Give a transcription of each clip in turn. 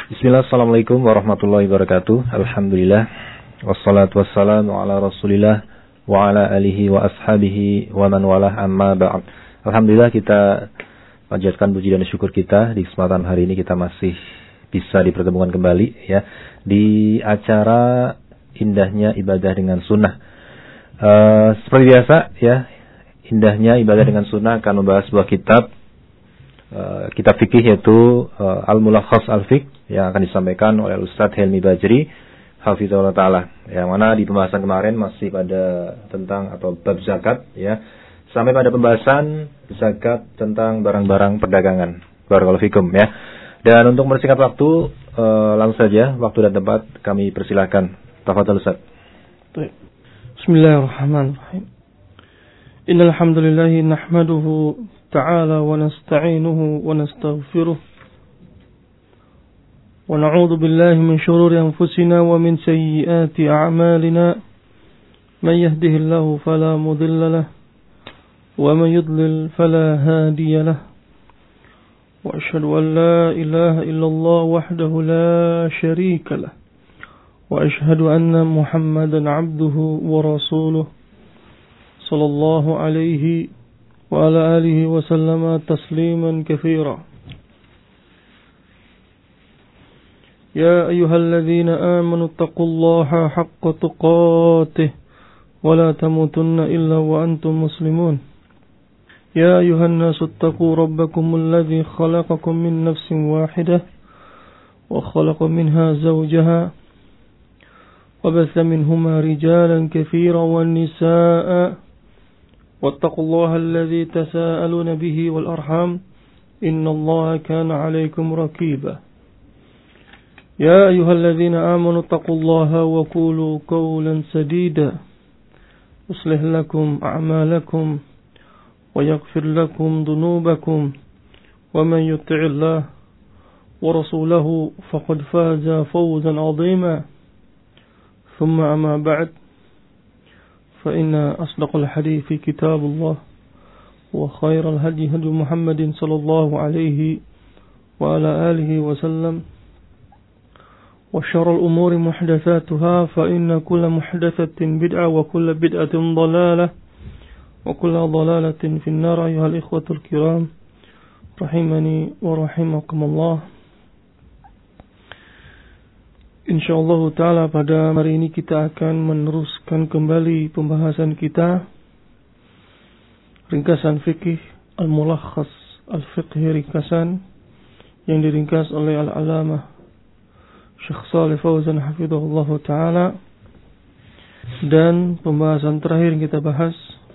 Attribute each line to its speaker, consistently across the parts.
Speaker 1: Bismillah, assalamualaikum warahmatullahi wabarakatuh. Alhamdulillah, wassalatu wassalamu ala rasulillah wa ala alihi wa ashabihi wa man walah, amma ba'd. Alhamdulillah, kita panjatkan puji dan syukur kita di kesempatan hari ini kita masih bisa dipertemukan kembali ya di acara indahnya ibadah dengan sunnah. Seperti biasa ya, indahnya ibadah dengan sunnah akan membahas sebuah kitab fikih yaitu Al-Mulakhas Al-Fiqh yang akan disampaikan oleh Ustaz Helmi Bajri hafizahullah taala, yang mana di pembahasan kemarin masih pada tentang atau bab zakat ya, sampai pada pembahasan zakat tentang barang-barang perdagangan. Barakallahu fikum ya. Dan untuk mempersingkat waktu, langsung saja waktu dan tempat kami persilakan. Tafadhol Ustaz.
Speaker 2: Bismillahirrahmanirrahim. Innal hamdalillah nahmaduhu ta'ala wa nasta'inuhu wa nastaghfiruh wa na'udzu billahi min shururi anfusina wa min sayyiati a'malina. Man yahdihillahu fala mudilla lahu wa man yudlil fala hadiya lahu. Wa asyhadu an la ilaha illallah wahdahu la syarika lahu wa asyhadu anna Muhammadan 'abduhu wa rasuluh sallallahu alaihi wa ala alihi wa sallama tasliman katsira. Ya ayyuhalladzina amanu taqullaha haqqa tuqatih wa la tamutunna illa wa antum muslimun. Ya ayyuhan nasu ittaqu rabbakumul ladzi khalaqakum min nafsin wahidah wa khalaqa minha zawjaha wa batha minhuma rijalan katsiran wan nisaa'a واتقوا الله الذي تساءلون به والأرحام إن الله كان عليكم رقيبا. يا أيها الذين آمنوا اتقوا الله وقولوا قولا سديدا يصلح لكم أعمالكم ويغفر لكم ذنوبكم ومن يطع الله ورسوله فقد فاز فوزا عظيما. ثم أما بعد، فإن أصدق الحديث كتاب الله وخير الهدي هدي محمد صلى الله عليه وعلى آله وسلم وشر الأمور محدثاتها فإن كل محدثة بدعة وكل بدعة ضلالة وكل ضلالة في النار. أيها الإخوة الكرام رحمني ورحمكم الله. InsyaAllah ta'ala pada hari ini kita akan meneruskan kembali pembahasan kita ringkasan fikih Al-Mulakhas Al-Fiqh, ringkasan yang diringkas oleh Al-Alamah Syekh Shalih Fauzan hafizahullah ta'ala. Dan pembahasan terakhir yang kita bahas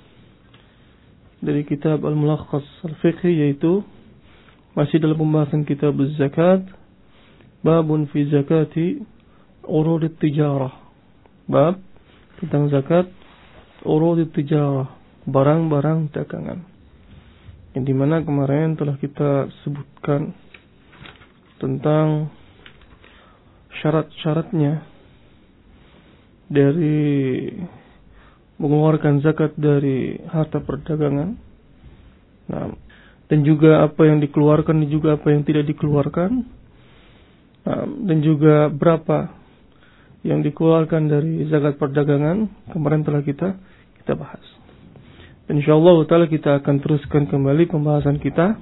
Speaker 2: dari kitab Al-Mulakhas Al-Fiqh yaitu masih dalam pembahasan kitab Az-Zakat, babun fi zakati urudit tijarah, bab tentang zakat urudit tijarah, barang-barang dagangan, yang dimana kemarin telah kita sebutkan tentang syarat-syaratnya dari mengeluarkan zakat dari harta perdagangan. Nah, dan juga apa yang dikeluarkan dan juga apa yang tidak dikeluarkan. Nah, dan juga berapa yang dikeluarkan dari zakat perdagangan kemarin telah kita bahas. Insyaallah taala kita akan teruskan kembali pembahasan kita.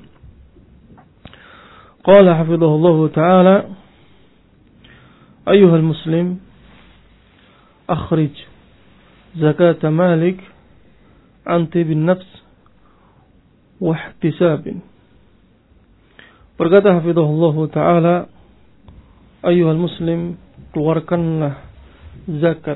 Speaker 2: Qala hafizahullah taala, ayyuhal muslim akhrij zakat malik an tibin nafs wa ihtisabin. Berkata hafizahullah taala, ayyuhal muslim, keluarkanlah zakat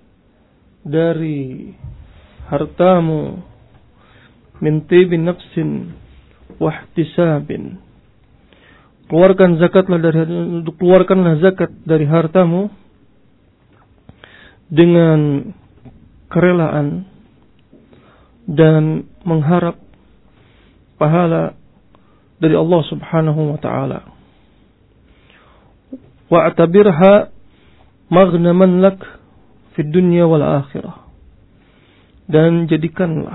Speaker 2: dari hartamu min tibin nafsin wa ihtisabin. Keluarkanlah zakat dari hartamu dengan kerelaan dan mengharap pahala dari Allah Subhanahu wa taala. Wa'tabirha maghnaman lak fid dunya wal akhirah. Dan jadikanlah,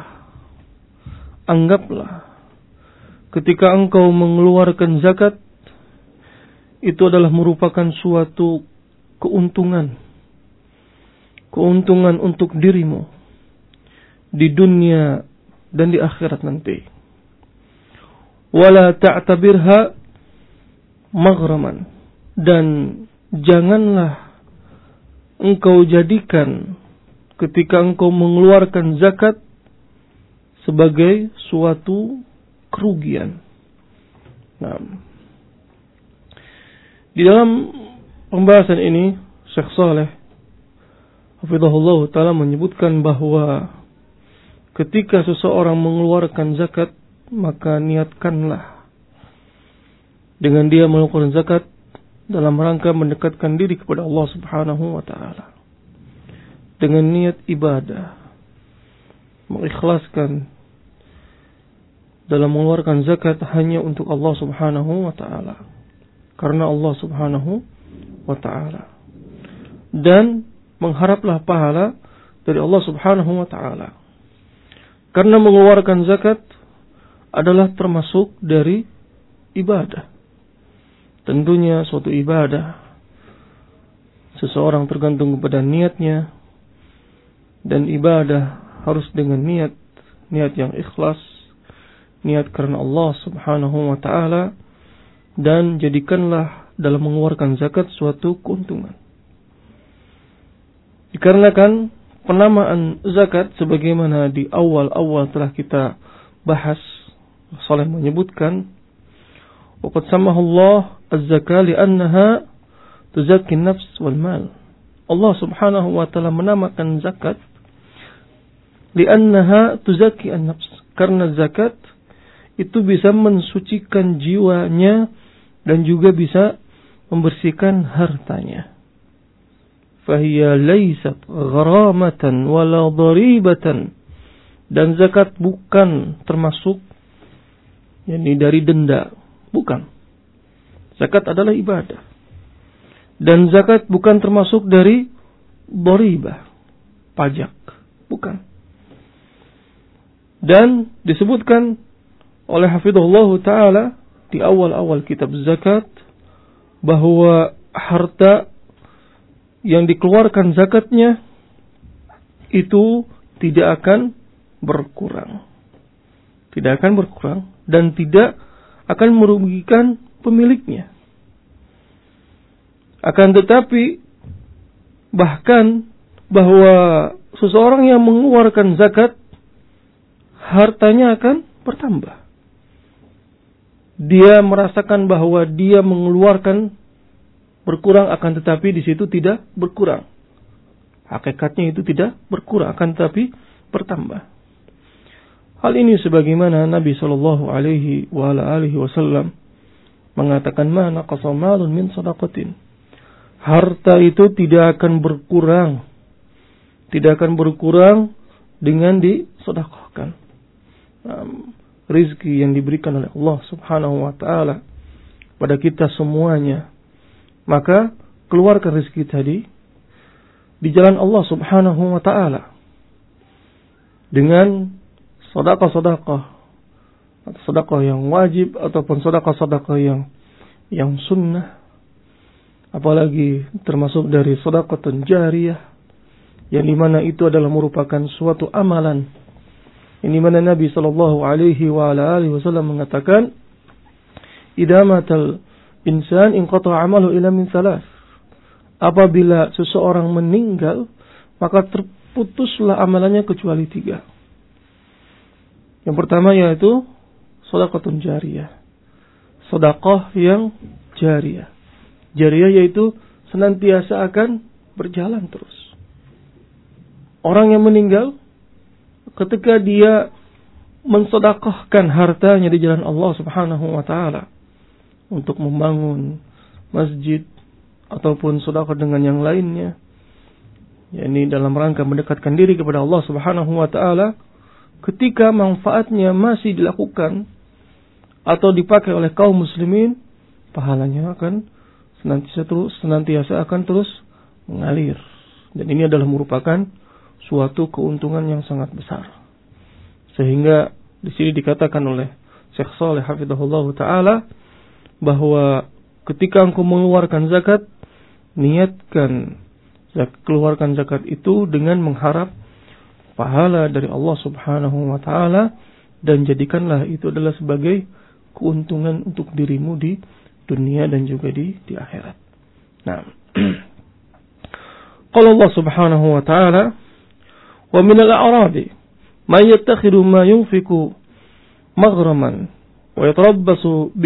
Speaker 2: anggaplah ketika engkau mengeluarkan zakat itu adalah merupakan suatu keuntungan untuk dirimu di dunia dan di akhirat nanti. Wala ta'tabirha maghraman, dan janganlah engkau jadikan ketika engkau mengeluarkan zakat sebagai suatu kerugian. Nah, di dalam pembahasan ini Syekh Saleh hafizahullah ta'ala menyebutkan bahwa ketika seseorang mengeluarkan zakat, maka niatkanlah dengan dia mengeluarkan zakat dalam rangka mendekatkan diri kepada Allah Subhanahu wa ta'ala dengan niat ibadah, mengikhlaskan dalam mengeluarkan zakat hanya untuk Allah Subhanahu wa ta'ala, karena Allah Subhanahu wa ta'ala, dan mengharaplah pahala dari Allah Subhanahu wa ta'ala, karena mengeluarkan zakat adalah termasuk dari ibadah. Tentunya suatu ibadah seseorang tergantung kepada niatnya, dan ibadah harus dengan niat yang ikhlas, niat karena Allah Subhanahu wa ta'ala, dan jadikanlah dalam mengeluarkan zakat suatu keuntungan. Dikarenakan penamaan zakat sebagaimana di awal-awal telah kita bahas, Saleh menyebutkan waqad samahu Allah az-zakah li'annaha tuzakki an-nafs wal mal. Allah Subhanahu wa ta'ala menamakan zakat li'annaha tuzakki an-nafs, karena zakat itu bisa mensucikan jiwanya dan juga bisa membersihkan hartanya. Fahiya laysat gharamatan wala dharibatan, dan zakat bukan termasuk dari denda, bukan. Zakat adalah ibadah, dan zakat bukan termasuk dari dharibah, pajak, bukan. Dan disebutkan oleh hafizahullah ta'ala di awal-awal kitab zakat bahwa harta yang dikeluarkan zakatnya itu tidak akan berkurang. Tidak akan berkurang dan tidak akan merugikan pemiliknya. Akan tetapi bahkan bahwa seseorang yang mengeluarkan zakat, hartanya akan bertambah. Dia merasakan bahwa dia mengeluarkan berkurang, akan tetapi di situ tidak berkurang. Hakikatnya itu tidak berkurang, akan tetapi bertambah. Hal ini sebagaimana Nabi sallallahu alaihi wasallam mengatakan, "Ma naqasa malun min shadaqatin." Harta itu tidak akan berkurang. Tidak akan berkurang dengan disedekahkan. Rizki yang diberikan oleh Allah Subhanahu wa ta'ala pada kita semuanya, maka keluarkan rezeki tadi di jalan Allah Subhanahu wa ta'ala dengan sedekah-sedekah, atau sedekah yang wajib ataupun sedekah-sedekah yang sunnah, apalagi termasuk dari sedekah jariyah, yang dimana itu adalah merupakan suatu amalan, yang dimana Nabi sallallahu alaihi wasallam mengatakan, "Idza matal insan inqata amalu ila min thalath." Apabila seseorang meninggal, maka terputuslah amalannya kecuali 3. Yang pertama yaitu sedekahun jariyah. Sedekah yang jariyah. Jariyah yaitu senantiasa akan berjalan terus. Orang yang meninggal, ketika dia mensedekahkan hartanya di jalan Allah Subhanahu wa ta'ala untuk membangun masjid ataupun sedekah dengan yang lainnya, yakni dalam rangka mendekatkan diri kepada Allah Subhanahu wa ta'ala, ketika manfaatnya masih dilakukan atau dipakai oleh kaum muslimin, pahalanya akan senantiasa akan terus mengalir. Dan ini adalah merupakan suatu keuntungan yang sangat besar. Sehingga di sini dikatakan oleh Syekh Saleh hafizahullah taala bahwa ketika engkau mengeluarkan zakat, niatkan keluarkan zakat itu dengan mengharap pahala dari Allah Subhanahu wa taala, dan jadikanlah itu adalah sebagai keuntungan untuk dirimu di dunia dan juga di akhirat. Nah, qala Allah Subhanahu wa taala, wa minal a'rabi man yattakhidhu ma yunfiqu maghraman wa yatarabbasu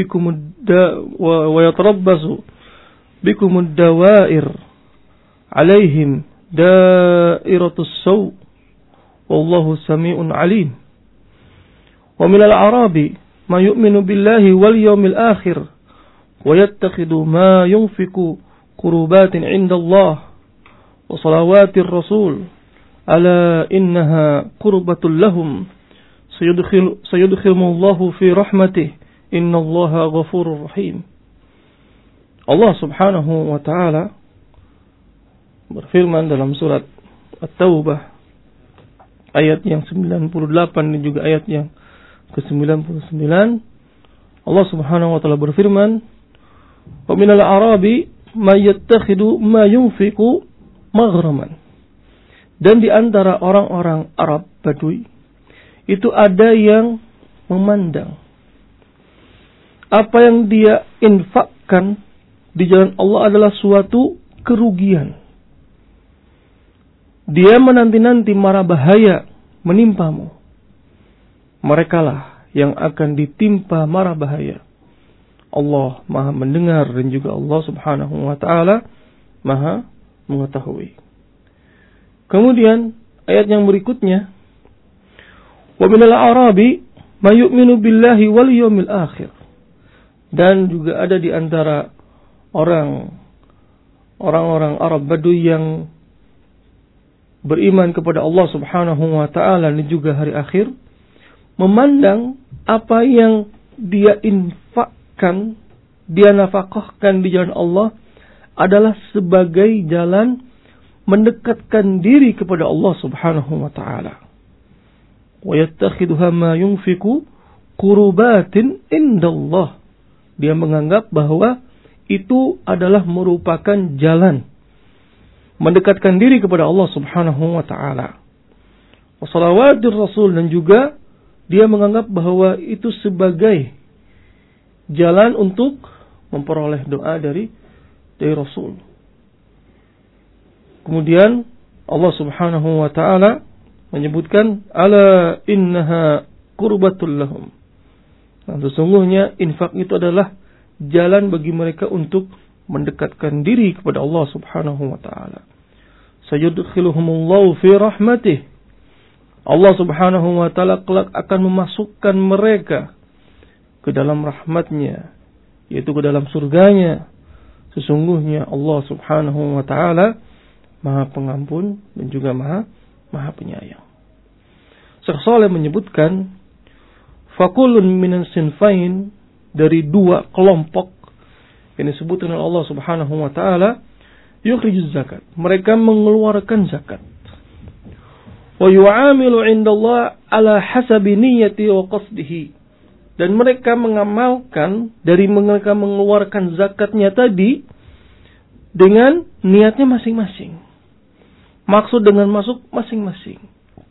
Speaker 2: bikum ad-dawa'ir alaihim da'iratus saw wallahu sami'un alim. Wa minal a'rabi ma yu'minu billahi wal yawmil akhir wa yattakhidhu ma yunfiqu qurbatin 'inda Allah wa salawatir rasul ala innaha qurbatul lahum sayudkhilullahu fi rahmatih innallaha ghafurur rahim. Allah Subhanahu wa taala berfirman dalam surat At-Taubah ayat yang 98 dan juga ayat yang ke-99. Allah Subhanahu wa taala berfirman, "Wa minal a'rabi may yattakhidhu ma yunfiqu maghraman." Dan di antara orang-orang Arab Badui itu ada yang memandang apa yang dia infakkan di jalan Allah adalah suatu kerugian. Dia menanti-nanti mara bahaya menimpamu. Merekalah yang akan ditimpa mara bahaya. Allah Maha mendengar dan juga Allah Subhanahu wa taala Maha mengetahui. Kemudian ayat yang berikutnya, wa minal a'rabi may yu'minu billahi wal yawmil akhir. Dan juga ada di antara orang-orang Arab Badui yang beriman kepada Allah Subhanahu wa taala dan juga hari akhir, memandang apa yang dia infakkan, dia nafkahkan di jalan Allah adalah sebagai jalan mendekatkan diri kepada Allah Subhanahu wa taala. Wa yattakhidhuha ma yunfiqu qurbatin indallah. Dia menganggap bahwa itu adalah merupakan jalan mendekatkan diri kepada Allah Subhanahu wa taala. Wa salawatir rasul, dan juga dia menganggap bahwa itu sebagai jalan untuk memperoleh doa dari Rasul. Kemudian Allah Subhanahu wa taala menyebutkan, ala innaha qurbatul lahum. Nah, sesungguhnya infak itu adalah jalan bagi mereka untuk mendekatkan diri kepada Allah Subhanahu wa taala. Sayudkhiluhumullahu fi rahmatih. Allah Subhanahu wa taala kelak akan memasukkan mereka ke dalam rahmatnya, yaitu ke dalam surganya. Sesungguhnya Allah Subhanahu wa taala Maha Pengampun dan juga Maha Penyayang. Syekh Shalih menyebutkan, fakulun minan sinfain, dari dua kelompok yang disebutkan oleh Allah Subhanahu wa taala, yukhrijuz zakat, mereka mengeluarkan zakat. Wa yu'amilu 'indallah ala hasabi niyyati wa qasdihi, dan mereka mengamalkan dari mereka mengeluarkan zakatnya tadi dengan niatnya masing-masing. Maksud dengan masuk masing-masing.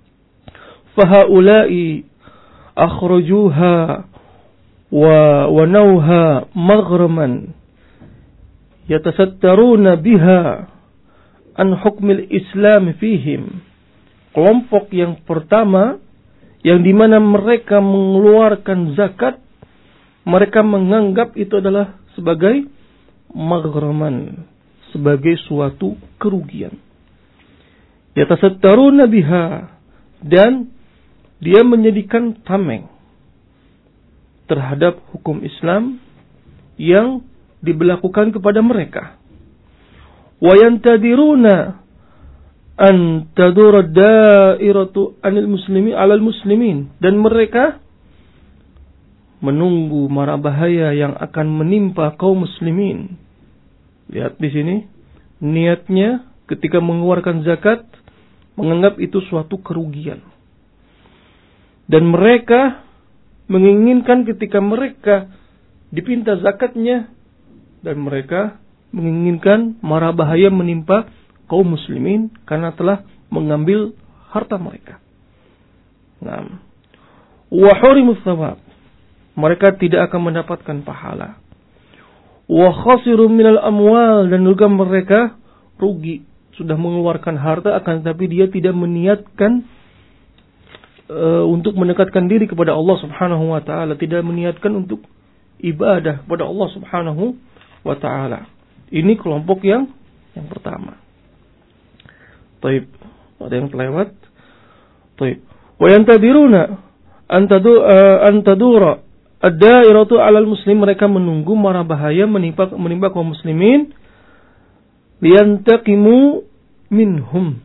Speaker 2: Fahaula'i akhrajuha wa nauha maghraman yatasattaruna biha an hukmil Islam fihim. Kelompok yang pertama, yang dimana mereka mengeluarkan zakat, mereka menganggap itu adalah sebagai maghraman, sebagai suatu kerugian. Yatasattaruna biha, dan dia menjadikan tameng terhadap hukum Islam yang diberlakukan kepada mereka. Wa yantadiruna an tadura dairatu anil muslimin alal muslimin, dan mereka menunggu mara bahaya yang akan menimpa kaum muslimin. Lihat di sini, niatnya ketika mengeluarkan zakat menganggap itu suatu kerugian. Dan mereka menginginkan ketika mereka dipinta zakatnya dan mereka menginginkan mara bahaya menimpa kaum muslimin karena telah mengambil harta mereka. Nah, wa hurimus thawab, mereka tidak akan mendapatkan pahala. Wa khasiru minal amwal, dan juga mereka rugi, sudah mengeluarkan harta akan tapi dia tidak meniatkan untuk mendekatkan diri kepada Allah Subhanahu wa taala, tidak meniatkan untuk ibadah kepada Allah Subhanahu wa taala. Ini kelompok yang pertama. Baik, ada yang terlewat. Baik. Wa yantadiruna an tadura ad-dairatu 'alal muslim, mereka menunggu mara bahaya menimpa kaum muslimin liyantaqimu minhum.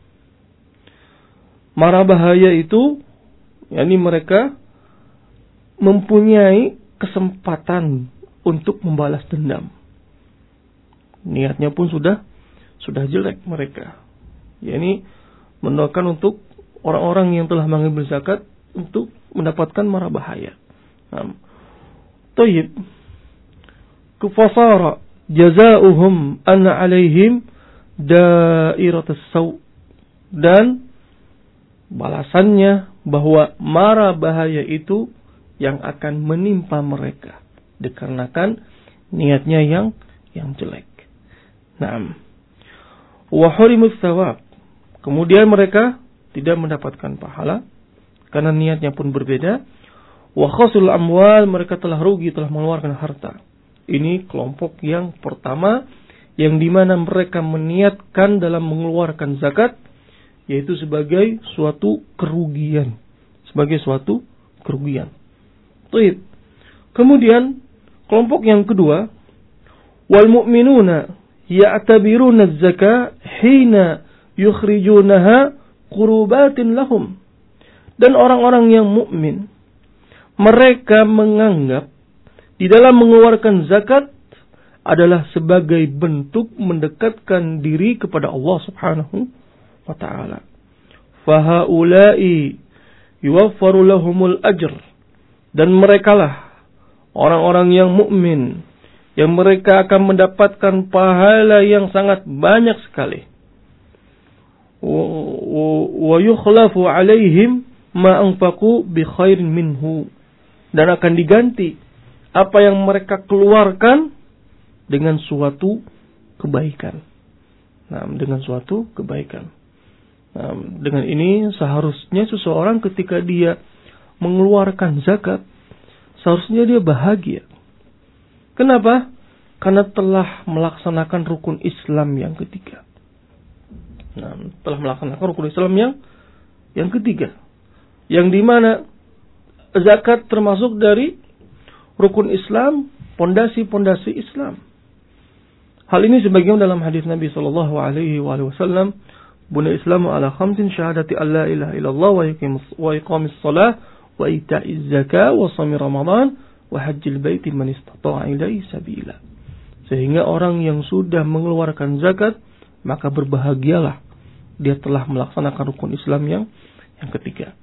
Speaker 2: Mara bahaya itu yakni mereka mempunyai kesempatan untuk membalas dendam. Niatnya pun sudah jelek mereka. Yakni mendoakan untuk orang-orang yang telah mengambil zakat untuk mendapatkan mara bahaya. Tayyib. Kufasara jazaohum anna alaihim dairatus saw, dan balasannya bahwa mara bahaya itu yang akan menimpa mereka dikarenakan niatnya yang jelek. Naam. Wa hurimus thawab, kemudian mereka tidak mendapatkan pahala karena niatnya pun berbeda. Wa khasul amwal, mereka telah rugi, telah mengeluarkan harta. Ini kelompok yang pertama, yang dimana mereka meniatkan dalam mengeluarkan zakat, yaitu sebagai suatu kerugian. Baik. Kemudian kelompok yang kedua, wal mu'minuna ya'tabiruna az-zakah hina yukhrijunaha qurubatin lahum. Dan orang-orang yang mukmin, mereka menganggap di dalam mengeluarkan zakat adalah sebagai bentuk mendekatkan diri kepada Allah Subhanahu wa ta'ala. Fahaulai yuwaffaru lahumul ajr, dan merekalah orang-orang yang mukmin yang mereka akan mendapatkan pahala yang sangat banyak sekali. Wa yukhlafu alaihim ma anfaqu bi khairin minhu, dan akan diganti apa yang mereka keluarkan dengan suatu kebaikan. Dengan ini seharusnya seseorang ketika dia mengeluarkan zakat, seharusnya dia bahagia. Kenapa? Karena telah melaksanakan rukun Islam yang ketiga. Yang ketiga, yang dimana zakat termasuk dari rukun Islam, pondasi-pondasi Islam. Hal ini sebagaimana dalam hadis Nabi sallallahu alaihi wasallam, "Buniyal Islamu ala khamsin, syahadati alla ilaha illallah wa iqamis shalah wa ita'iz zakah wa shaumi ramadan wa hajjil baiti man istata'a ilaihi sabila." Sehingga orang yang sudah mengeluarkan zakat, maka berbahagialah, dia telah melaksanakan rukun Islam yang ketiga.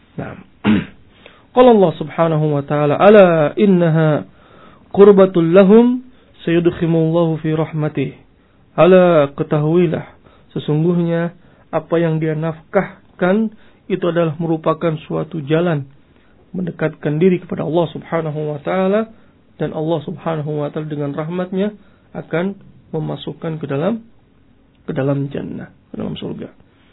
Speaker 2: Qala Allah Subhanahu wa ta'ala, "Ala innaha qurbatul lahum sayudkhimullahu fi rahmatih." Ala, ketahuilah, sesungguhnya apa yang dia nafkahkan itu adalah merupakan suatu jalan mendekatkan diri kepada Allah Subhanahu wa ta'ala, dan Allah Subhanahu wa ta'ala dengan rahmatnya akan memasukkan ke dalam jannah, ke dalam surga.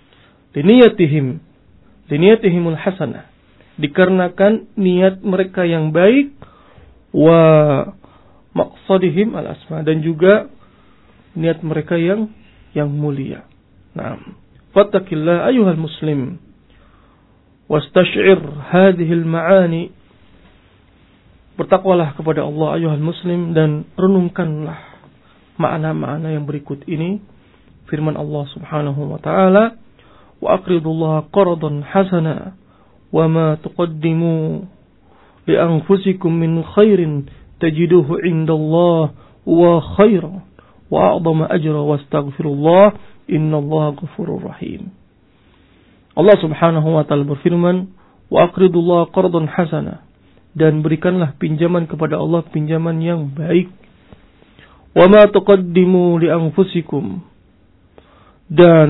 Speaker 2: Liniyatihimul hasanah, dikarenakan niat mereka yang baik, wa maqsadihim al-asma, dan juga niat mereka yang mulia. Fattaqillah ayyuhal muslim wastash'ir hadhihi al-ma'ani. Bertakwalah kepada Allah ayyuhal muslim, dan renungkanlah makna-makna yang berikut ini. Firman Allah Subhanahu wa ta'ala, wa aqridullaha qardan hasana wa ma tuqaddimu li anfusikum min khairin tajiduhu indallah wa khairan wa a'zama ajra wastaghfirullah innallaha ghafurur rahim. Allah Subhanahu wa ta'ala berfirman, wa aqridullaha qardan hasana, dan berikanlah pinjaman kepada Allah pinjaman yang baik. Wa ma tuqaddimu li anfusikum, dan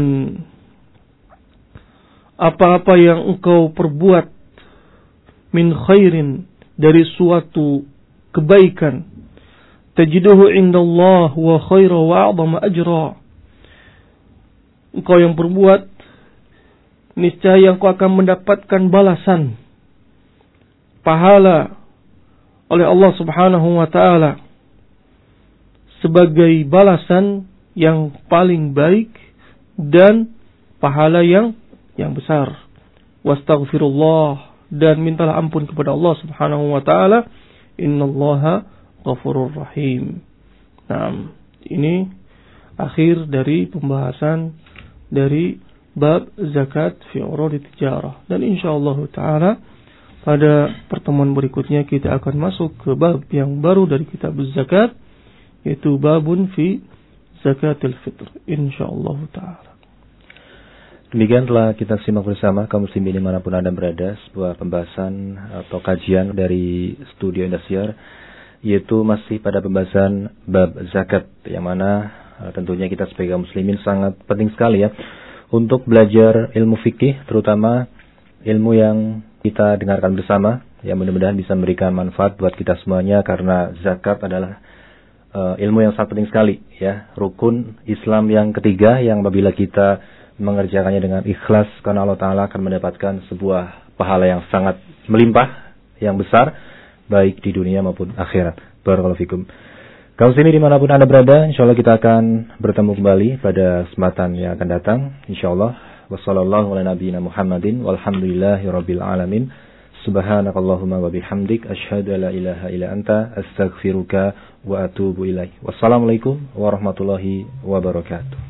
Speaker 2: apa-apa yang engkau perbuat min khairin, dari suatu kebaikan, tajiduhu indallah wa khaira wa a'zama ajra, engkau yang perbuat, niscaya engkau akan mendapatkan balasan, pahala oleh Allah Subhanahu wa ta'ala sebagai balasan yang paling baik dan pahala yang besar. Wastaghfirullah, dan mintalah ampun kepada Allah Subhanahu wa ta'ala. Innallaha ghafurur rahim. Nah, ini akhir dari pembahasan dari bab zakat fi urud tijarah, dan insyaallah taala pada pertemuan berikutnya kita akan masuk ke bab yang baru dari kitab zakat, yaitu babun fi zakatil fitr, insyaallah taala.
Speaker 1: Demikian telah kita simak bersama kaum muslimin dimanapun Anda berada, sebuah pembahasan atau kajian dari Studio Indosiar, yaitu masih pada pembahasan bab zakat, yang mana tentunya kita sebagai kaum muslimin sangat penting sekali ya untuk belajar ilmu fikih, terutama ilmu yang kita dengarkan bersama, yang mudah-mudahan bisa memberikan manfaat buat kita semuanya, karena zakat adalah ilmu yang sangat penting sekali ya, rukun Islam yang ketiga, yang apabila kita mengerjakannya dengan ikhlas karena Allah Ta'ala akan mendapatkan sebuah pahala yang sangat melimpah, yang besar, baik di dunia maupun akhirat. Barakallahu fikum. Kaum muslimin dimanapun Anda berada, insyaallah kita akan bertemu kembali pada kesempatan yang akan datang, insyaallah. Wassallallahu ala nabiyyina Muhammadin walhamdulillahi rabbil alamin. Subhanakallahumma wa bihamdik, asyhadu an la ilaha illa anta, astaghfiruka wa atubu ilaik. Wassalamualaikum warahmatullahi wabarakatuh.